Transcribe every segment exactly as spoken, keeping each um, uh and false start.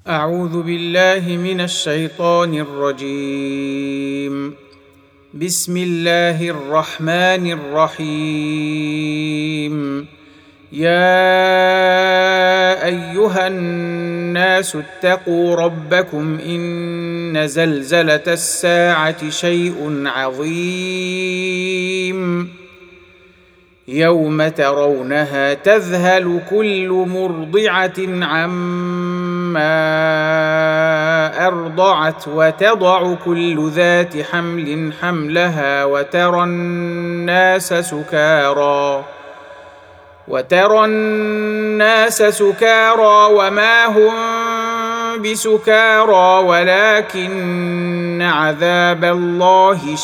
أعوذ بالله من الشيطان الرجيم. بسم الله الرحمن الرحيم. يا أيها الناس اتقوا ربكم إن زلزلة الساعة شيء عظيم يوم ترونها تذهل كل مرضعة عما أرضعت وتضع كل ذات حمل حملها وترى الناس سكارى وترى الناس سكارى وما هم بسكارى ولكن عذاب الله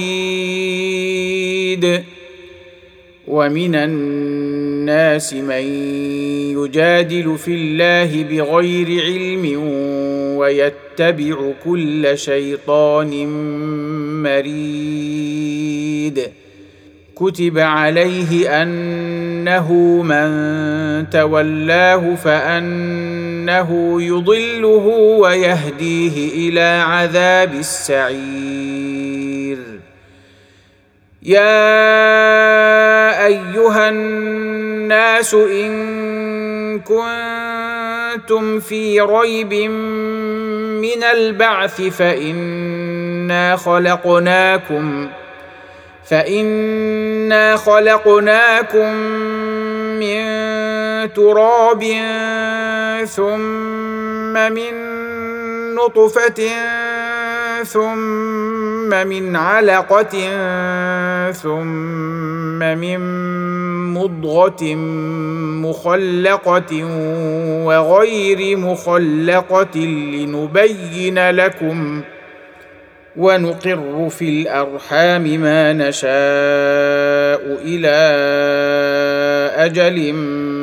شديد. ومن الناس من يجادل في الله بغير علم ويتبع كل شيطان مريد. كتب عليه أنه من تولاه فأنه يضله ويهديه إلى عذاب السعير. يا أيها الناس إن كنتم في ريب من البعث فإنا خلقناكم فإنا خلقناكم من تراب ثم من نطفة ثم من علقة ثم من مضغة مخلقة وغير مخلقة لنبين لكم ونقر في الأرحام ما نشاء إلى أجل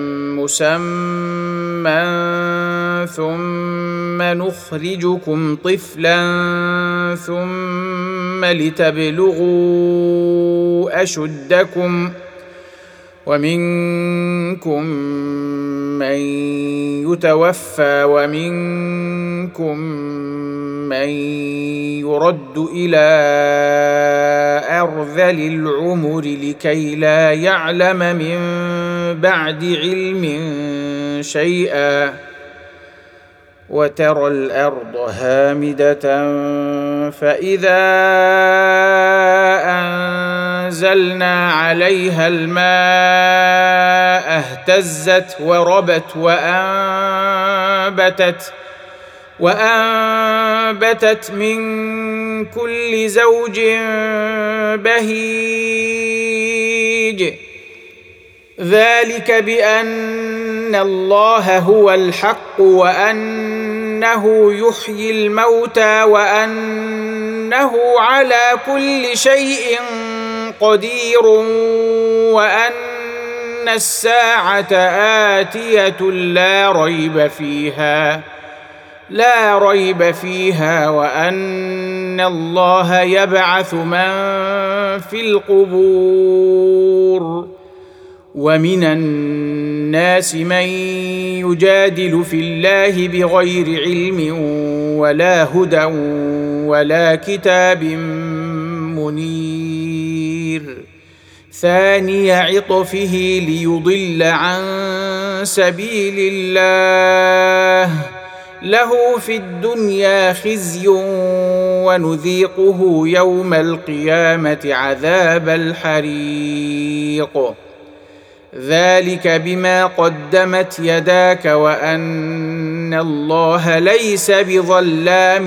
مسمى ثم نخرجكم طفلا ثم لتبلغوا أشدكم ومنكم من يتوفى ومنكم من يرد إلى أرذل العمر لكي لا يعلم من بعد علم شيئا. وترى الأرض هامدة فإذا أنزلنا عليها الماء اهتزت وربت وأنبتت وأنبتت من كل زوج بهيج. ذلك بأن الله هو الحق وأنه يحيي الموتى وأنه على كل شيء قدير وأن الساعة آتية لا ريب فيها لا ريب فيها وأن الله يبعث من في القبور. ومن الناس من يجادل في الله بغير علم ولا هدى ولا كتاب منير. ثاني عطفه ليضل عن سبيل الله له في الدنيا خزي ونذيقه يوم القيامة عذاب الحريق. ذلك بما قدمت يداك وأن الله ليس بظلام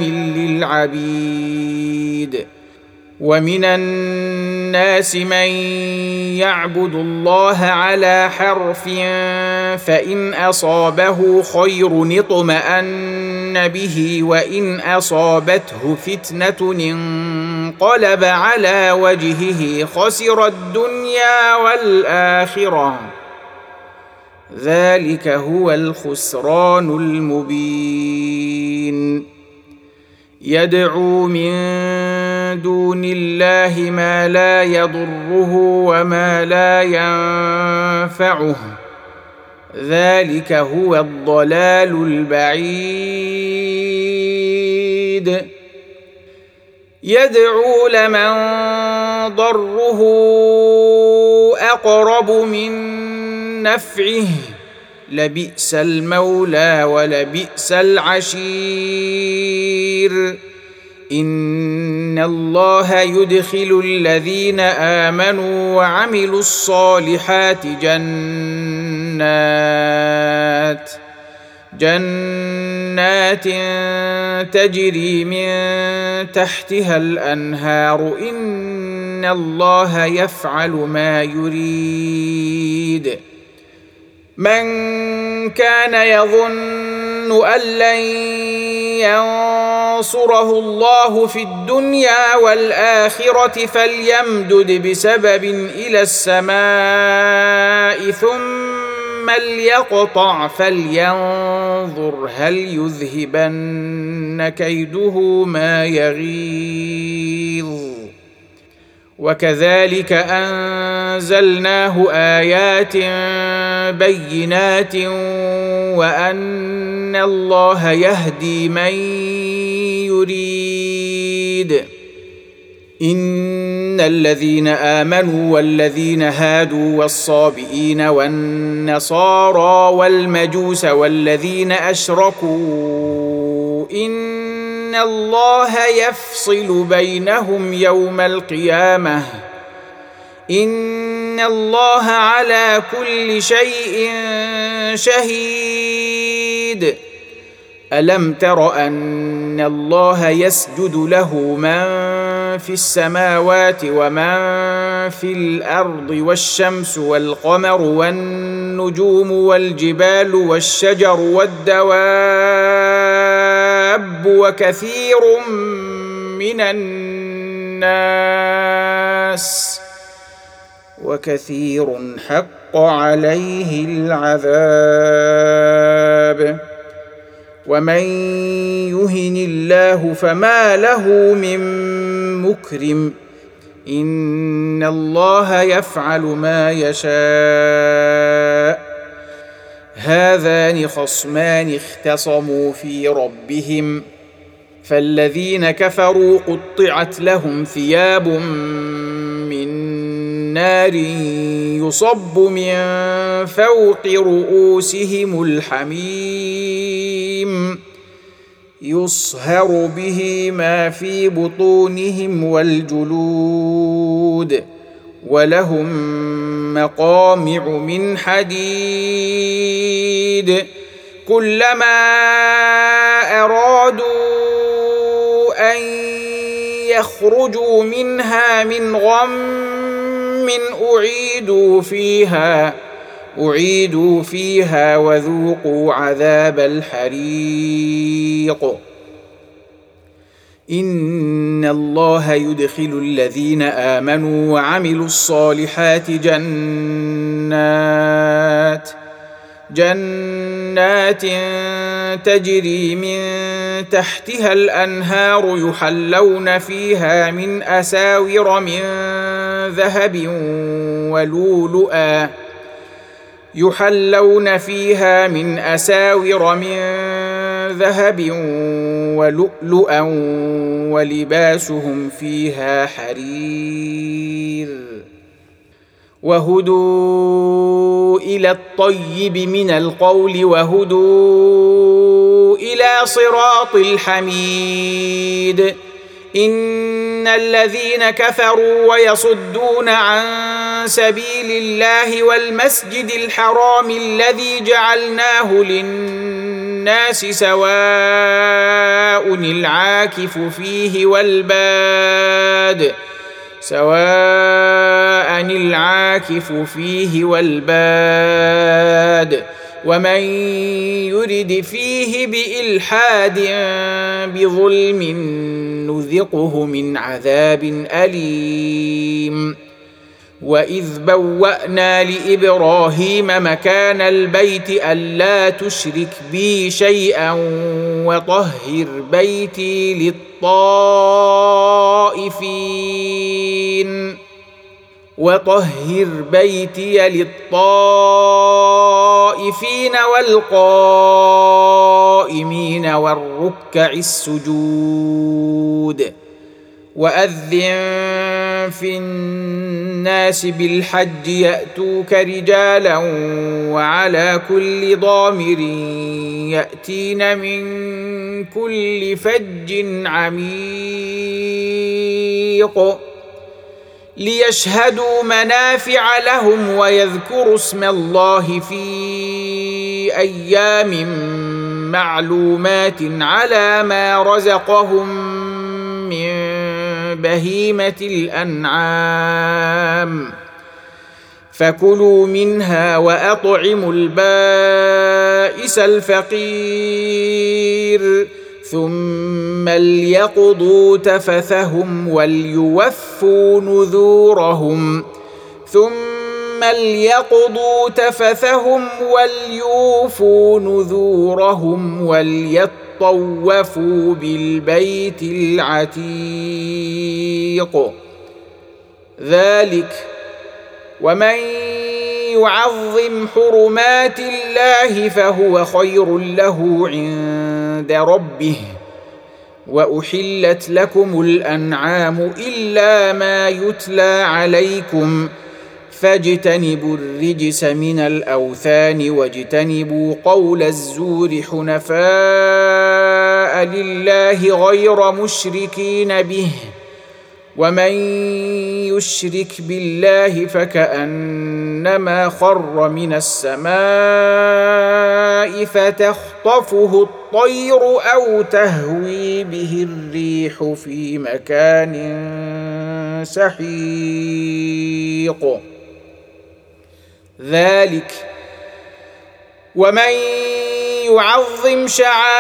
للعبيد. ومن الناس من يعبد الله على حرف فإن أصابه خير اطمأن به وإن أصابته فتنة انقلب على وجهه خسر الدنيا والآخرة. ذلك هو الخسران المبين. يدعو من دون الله ما لا يضره وما لا ينفعه ذلك هو الضلال البعيد. يدعو لمن ضره أقرب من نفعه لبئس المولى ولبئس العشير. إن الله يدخل الذين آمنوا وعملوا الصالحات جنات جنات تجري من تحتها الأنهار إن الله يفعل ما يريد. من كان يظن أن لن ينصره الله في الدنيا والآخرة فليمدد بسبب إلى السماء ثم ليقطع فلينظر هل يذهبن كيده ما يغيظ. وكذلك أنزلناه آيات بينات وأن الله يهدي من يريد. إن الذين آمنوا والذين هادوا والصابئين والنصارى والمجوس والذين أشركوا إن الله يفصل بينهم يوم القيامة إن الله على كل شيء شهيد. ألم تر أن الله يسجد له من في السماوات ومن في الأرض والشمس والقمر والنجوم والجبال والشجر والدواب وكثير من الناس وكثير حق عليه العذاب. ومن يهن الله فما له من مكرم إن الله يفعل ما يشاء. هذان خصمان اختصموا في ربهم فالذين كفروا قطعت لهم ثياب من نار يصب من فوق رؤوسهم الحميم يصهر به ما في بطونهم والجلود ولهم مقامع من حديد كلما أرادوا أن يخرجوا منها من غم أعيدوا فيها أعيدوا فيها وذوقوا عذاب الحريق. إن الله يدخل الذين آمنوا وعملوا الصالحات جنات جنات تجري من تحتها الأنهار يحلون فيها من أساور من ذهب ولؤلؤا يحلون فيها من أساور من ذهب ولؤلؤا ولباسهم فيها حرير. وهدوا إلى الطيب من القول وهدوا إلى صراط الحميد. إن الذين كفروا ويصدون عن سبيل الله والمسجد الحرام الذي جعلناه للناس سواء العاكف فيه والباد سواء العاكف فيه والباد ومن يرد فيه بإلحاد بظلم نذقه من عذاب أليم. وإذ بوأنا لإبراهيم مكان البيت ألا تشرك بي شيئا وطهر بيتي للطائفين وطهر بيتي للطائفين الخائفين والقائمين والركع السجود وأذن في الناس بالحج يأتوك رجالا وعلى كل ضامر يأتين من كل فج عميق ليشهدوا منافع لهم ويذكروا اسم الله في أيام معلومات على ما رزقهم من بهيمة الأنعام فكلوا منها وأطعموا البائس الفقير ثم ليقضوا تفثهم وليوفوا نذورهم ثم ليقضوا تفثهم وليوفوا نذورهم وليطوفوا بالبيت العتيق ذلك ومن يعظم حرمات الله فهو خير له عند ربه وأحلت لكم الأنعام إلا ما يتلى عليكم فاجتنبوا الرجس من الأوثان واجتنبوا قول الزور حنفاء لله غير مشركين به ومن يشرك بالله فكأنما خر من السماء فتخطفه الطير أو تهوي به الريح في مكان سحيق ذلك ومن يعظم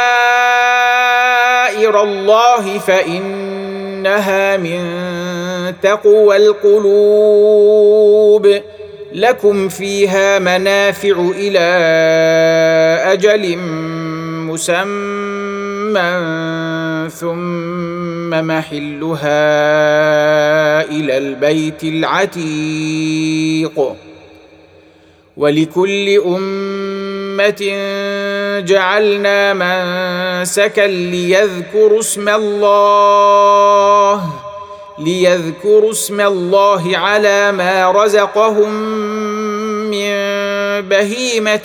شعائر الله فإنها من تقوى القلوب لكم فيها منافع إلى أجل مسمى ثم محلها إلى البيت العتيق ولكل أمة جعلنا منسكا ليذكروا اسم الله ليذكروا اسم الله على ما رزقهم من بهيمة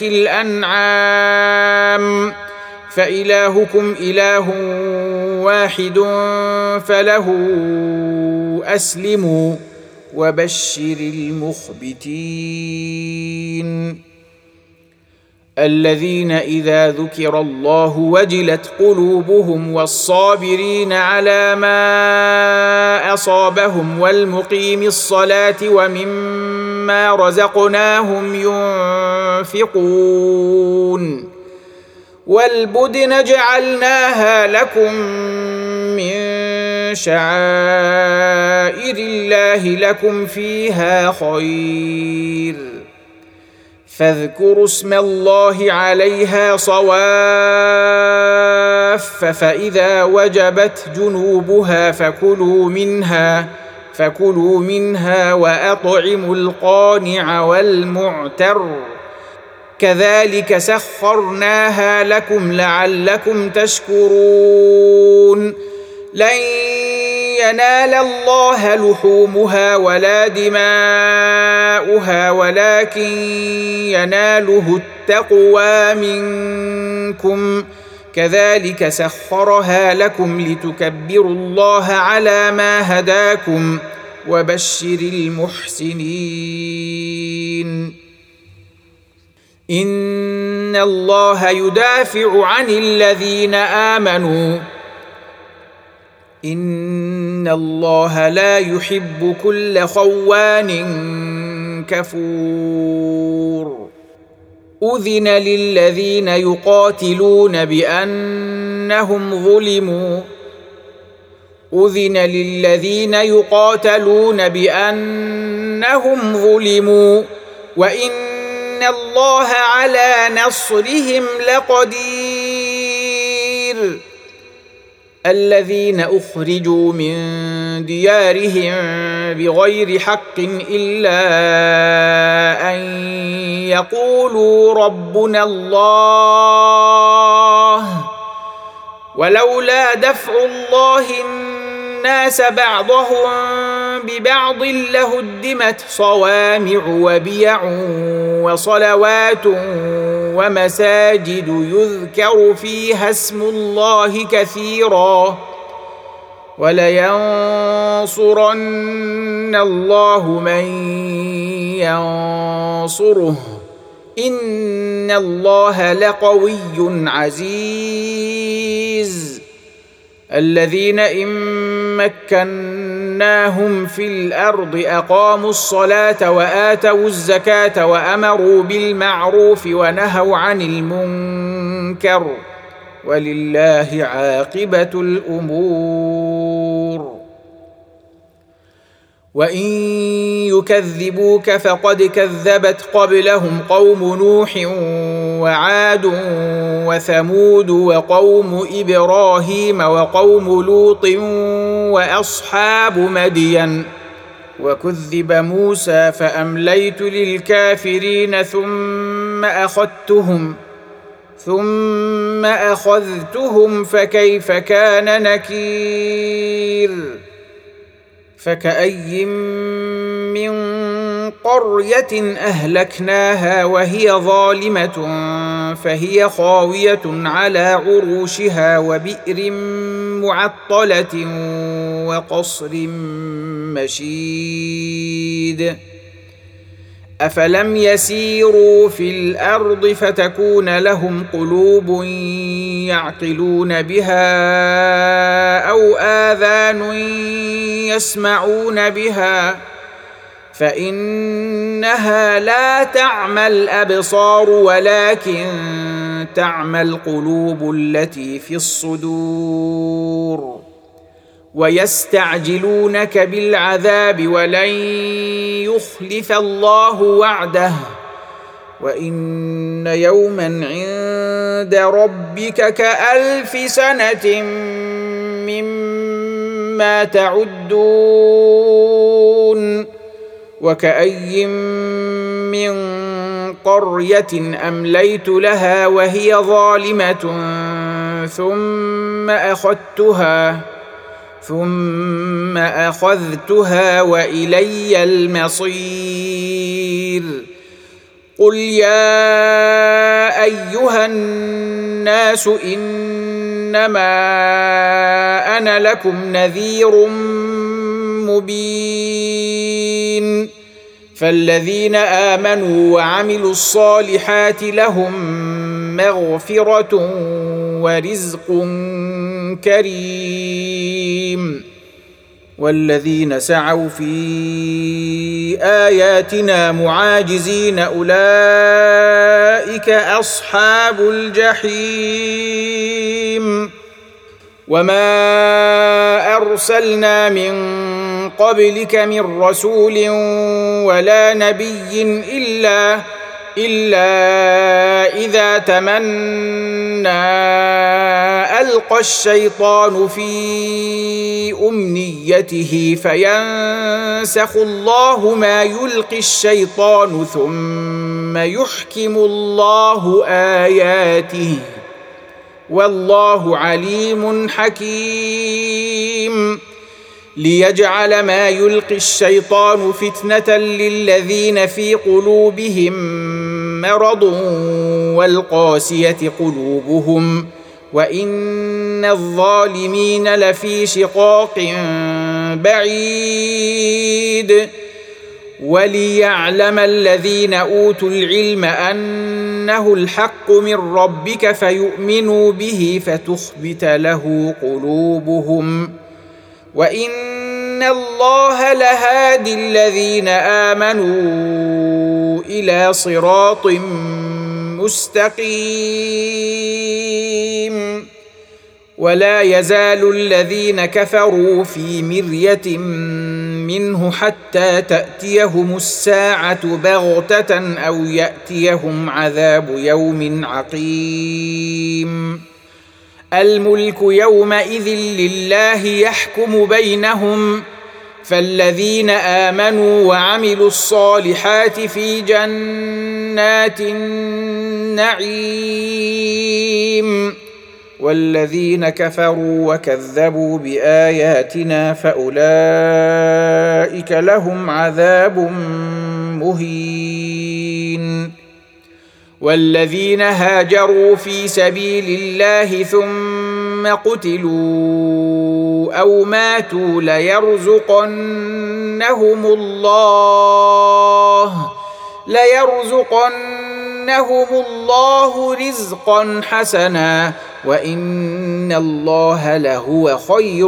الأنعام فإلهكم إله واحد فله أسلموا وبشر المخبتين الذين إذا ذكر الله وجلت قلوبهم والصابرين على ما أصابهم والمقيم الصلاة ومما رزقناهم ينفقون والبدن جعلناها لكم من شعائر الله لكم فيها خير فاذكروا اسم الله عليها صواف فإذا وجبت جنوبها فكلوا منها فكلوا منها وأطعموا القانع والمعتر كذلك سخرناها لكم لعلكم تشكرون لن ينال الله لحومها ولا دماؤها ولكن يناله التقوى منكم كذلك سخرها لكم لتكبروا الله على ما هداكم وبشر المحسنين إن الله يدافع عن الذين آمنوا إن الله لا يحب كل خوان كفور أذن للذين يقاتلون بأنهم ظلموا أذن للذين يقاتلون بأنهم ظلموا وإن الله على نصرهم لقدير الذين أخرجوا من ديارهم بغير حق إلا أن يقولوا ربنا الله ولولا دفع الله الناس بعضهم ببعض لهدمت صوامع وبيع وصلوات ومساجد يذكر فيها اسم الله كثيرا ولينصرن الله من ينصره إن الله لقوي عزيز الذين إن مكناهم في الأرض أقاموا الصلاة وآتوا الزكاة وأمروا بالمعروف ونهوا عن المنكر ولله عاقبة الأمور وإن يكذبوك فقد كذبت قبلهم قوم نوح وعاد وثمود وقوم إبراهيم وقوم لوط وأصحاب مدين وكذب موسى فأمليت للكافرين ثم أخذتهم ثم أخذتهم فكيف كان نكير فكأي من قرية أهلكناها وهي ظالمة فهي خاوية على عروشها وبئر معطلة وقصر مشيد أفلم يسيروا في الأرض فتكون لهم قلوب يعقلون بها أو آذان يسمعون بها فإنها لا تعمى الأبصار ولكن تعمى القلوب التي في الصدور ويستعجلونك بالعذاب ولن يخلف الله وعده وإن يوما عند ربك كألف سنة مما تعدون وكأي من قرية أمليت لها وهي ظالمة ثم أخذتها ثم أخذتها وإلي المصير قل يا أيها الناس إنما أنا لكم نذير مبين فالذين آمنوا وعملوا الصالحات لهم مغفرة ورزق كريم والذين سعوا في آياتنا معاجزين أولئك أصحاب الجحيم وما أرسلنا من قبلك من رسول ولا نبي إلا إلا إذا تمنى ألقى الشيطان في أمنيته فينسخ الله ما يلقي الشيطان ثم يحكم الله آياته والله عليم حكيم ليجعل ما يلقي الشيطان فتنة للذين في قلوبهم مرض والقاسية قلوبهم وإن الظالمين لفي شقاق بعيد وليعلم الذين أوتوا العلم أنه الحق من ربك فيؤمنوا به فتخبت له قلوبهم وإن الله لهادي الذين آمنوا إلى صراط مستقيم ولا يزال الذين كفروا في مرية منه حتى تأتيهم الساعة بغتة أو يأتيهم عذاب يوم عقيم الملك يومئذ لله يحكم بينهم فالذين آمنوا وعملوا الصالحات في جنات النعيم، والذين كفروا وكذبوا بآياتنا فأولئك لهم عذاب مهين. والذين هاجروا في سبيل الله ثم قتلوا أو ماتوا ليرزقنهم الله ليرزقنهم الله رزقا حسنا وإن الله لهو خير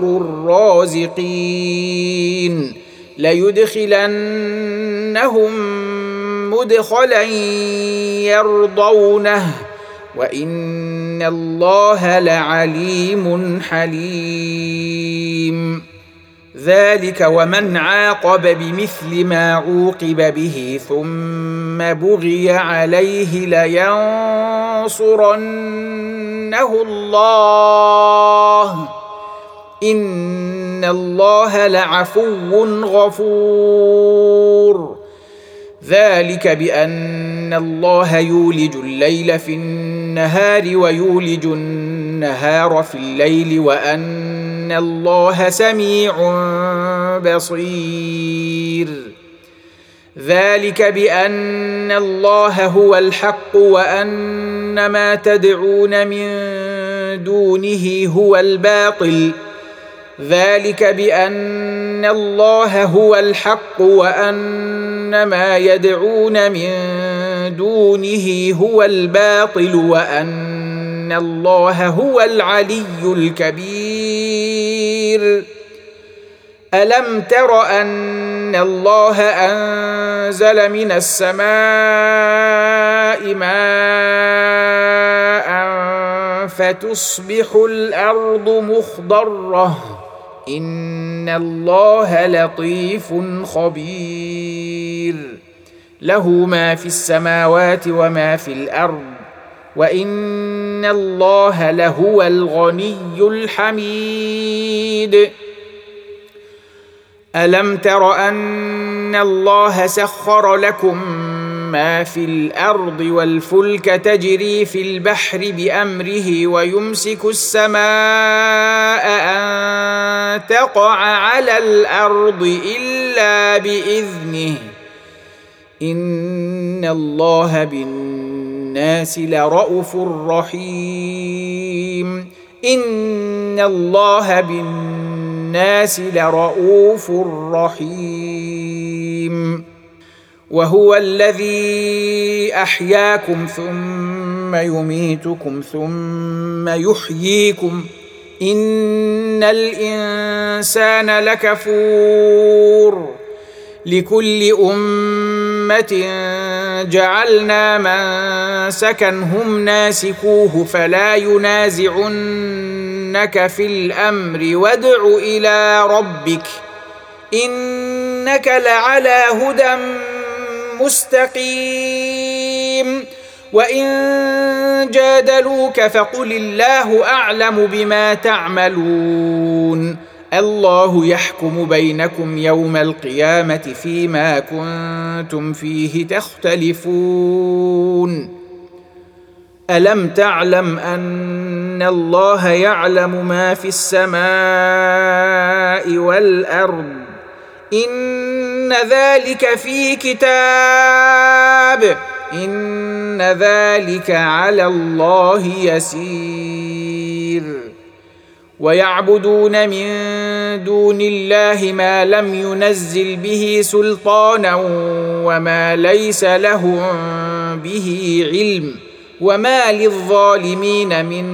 الرازقين. ليدخلنهم مدخلا يرضونه وإن الله لعليم حليم. ذلك ومن عاقب بمثل ما عوقب به ثم بغي عليه لينصرنه الله إن الله لعفو غفور. ذلك بأن الله يولج الليل في النهار ويولج النهار في الليل وأن الله سميع بصير. ذلك بأن الله هو الحق وأن ما تدعون من دونه هو الباطل. ذلك بأن الله هو الحق وأن ما يدعون من دونه هو الباطل وأن الله هو العلي الكبير. ألم تر أن الله أنزل من السماء ماء فتصبح الأرض مخضرة إن الله لطيف خبير. له ما في السماوات وما في الأرض وإن الله لهو الغني الحميد. ألم تر أن الله سخر لكم ما في الأرض والفلك تجري في البحر بأمره ويمسك السماء أن تقع على الأرض إلا بإذنه إن الله بالناس لرءوف رحيم. إن الله بالناس لرءوف رحيم. وهو الذي أحياكم ثم يميتكم ثم يحييكم إن الإنسان لكفور. لكل أمة جعلنا منسكا هم ناسكوه فلا ينازعنك في الأمر وادع إلى ربك إنك لعلى هدى مستقيم. وإن جادلوك فقل الله أعلم بما تعملون الله يحكم بينكم يوم القيامة فيما كنتم فيه تختلفون. ألم تعلم أن الله يعلم ما في السماء والأرض إن ذلك في كتاب إن ذلك على الله يسير. ويعبدون من دون الله ما لم ينزل به سلطانا وما ليس لهم به علم وما للظالمين من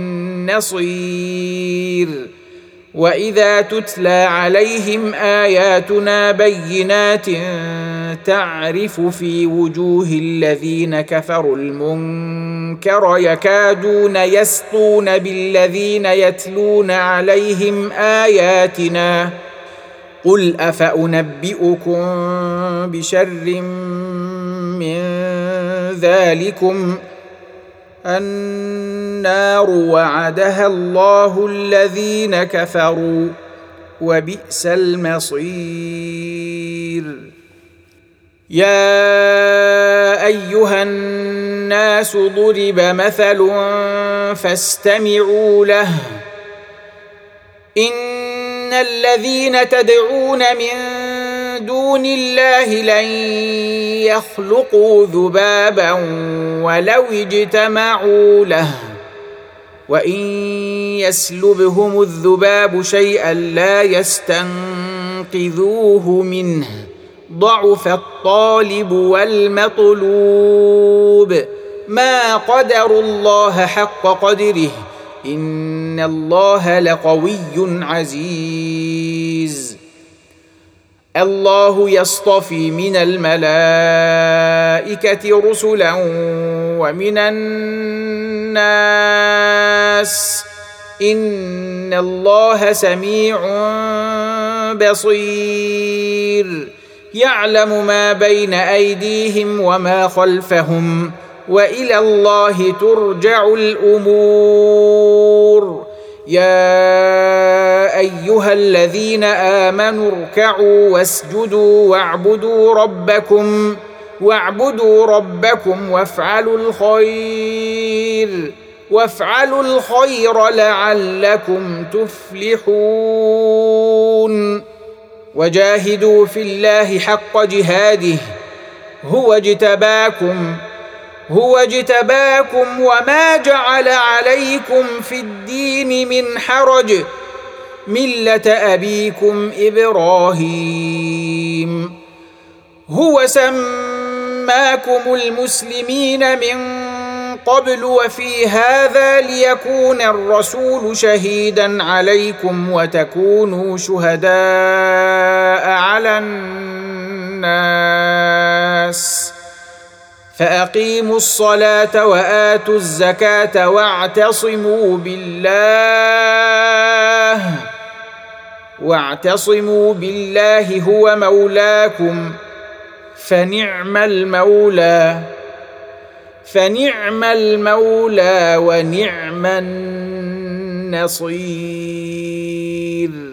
نصير. وإذا تتلى عليهم آياتنا بينات تعرف في وجوه الذين كفروا المنكر يكادون يسطون بالذين يتلون عليهم آياتنا قل أفأنبئكم بشر من ذلكم النار وعدها الله الذين كفروا وبئس المصير. يا أيها الناس ضرب مثل فاستمعوا له إن الذين تدعون من دون الله لن يخلقوا ذبابا ولو اجتمعوا له وإن يسلبهم الذباب شيئا لا يستنقذوه منه ضعف الطالب والمطلوب ما قدروا الله حق قدره إن الله لقوي عزيز. الله يصطفي من الملائكة رسلا ومن الناس إن الله سميع بصير يعلم ما بين أيديهم وما خلفهم وإلى الله ترجع الأمور. يا أيها الذين آمنوا اركعوا واسجدوا واعبدوا ربكم واعبدوا ربكم وافعلوا الخير وافعلوا الخير لعلكم تفلحون. وجاهدوا في الله حق جهاده هو اجتباكم هو اجتباكم وما جعل عليكم في الدين من حرج ملة أبيكم إبراهيم هو سماكم المسلمين من قبل وفي هذا ليكون الرسول شهيدا عليكم وتكونوا شهداء على الناس فأقيموا الصلاة وآتوا الزكاة واعتصموا بالله واعتصموا بالله هو مولاكم فنعم المولى فنعم المولى ونعم النصير.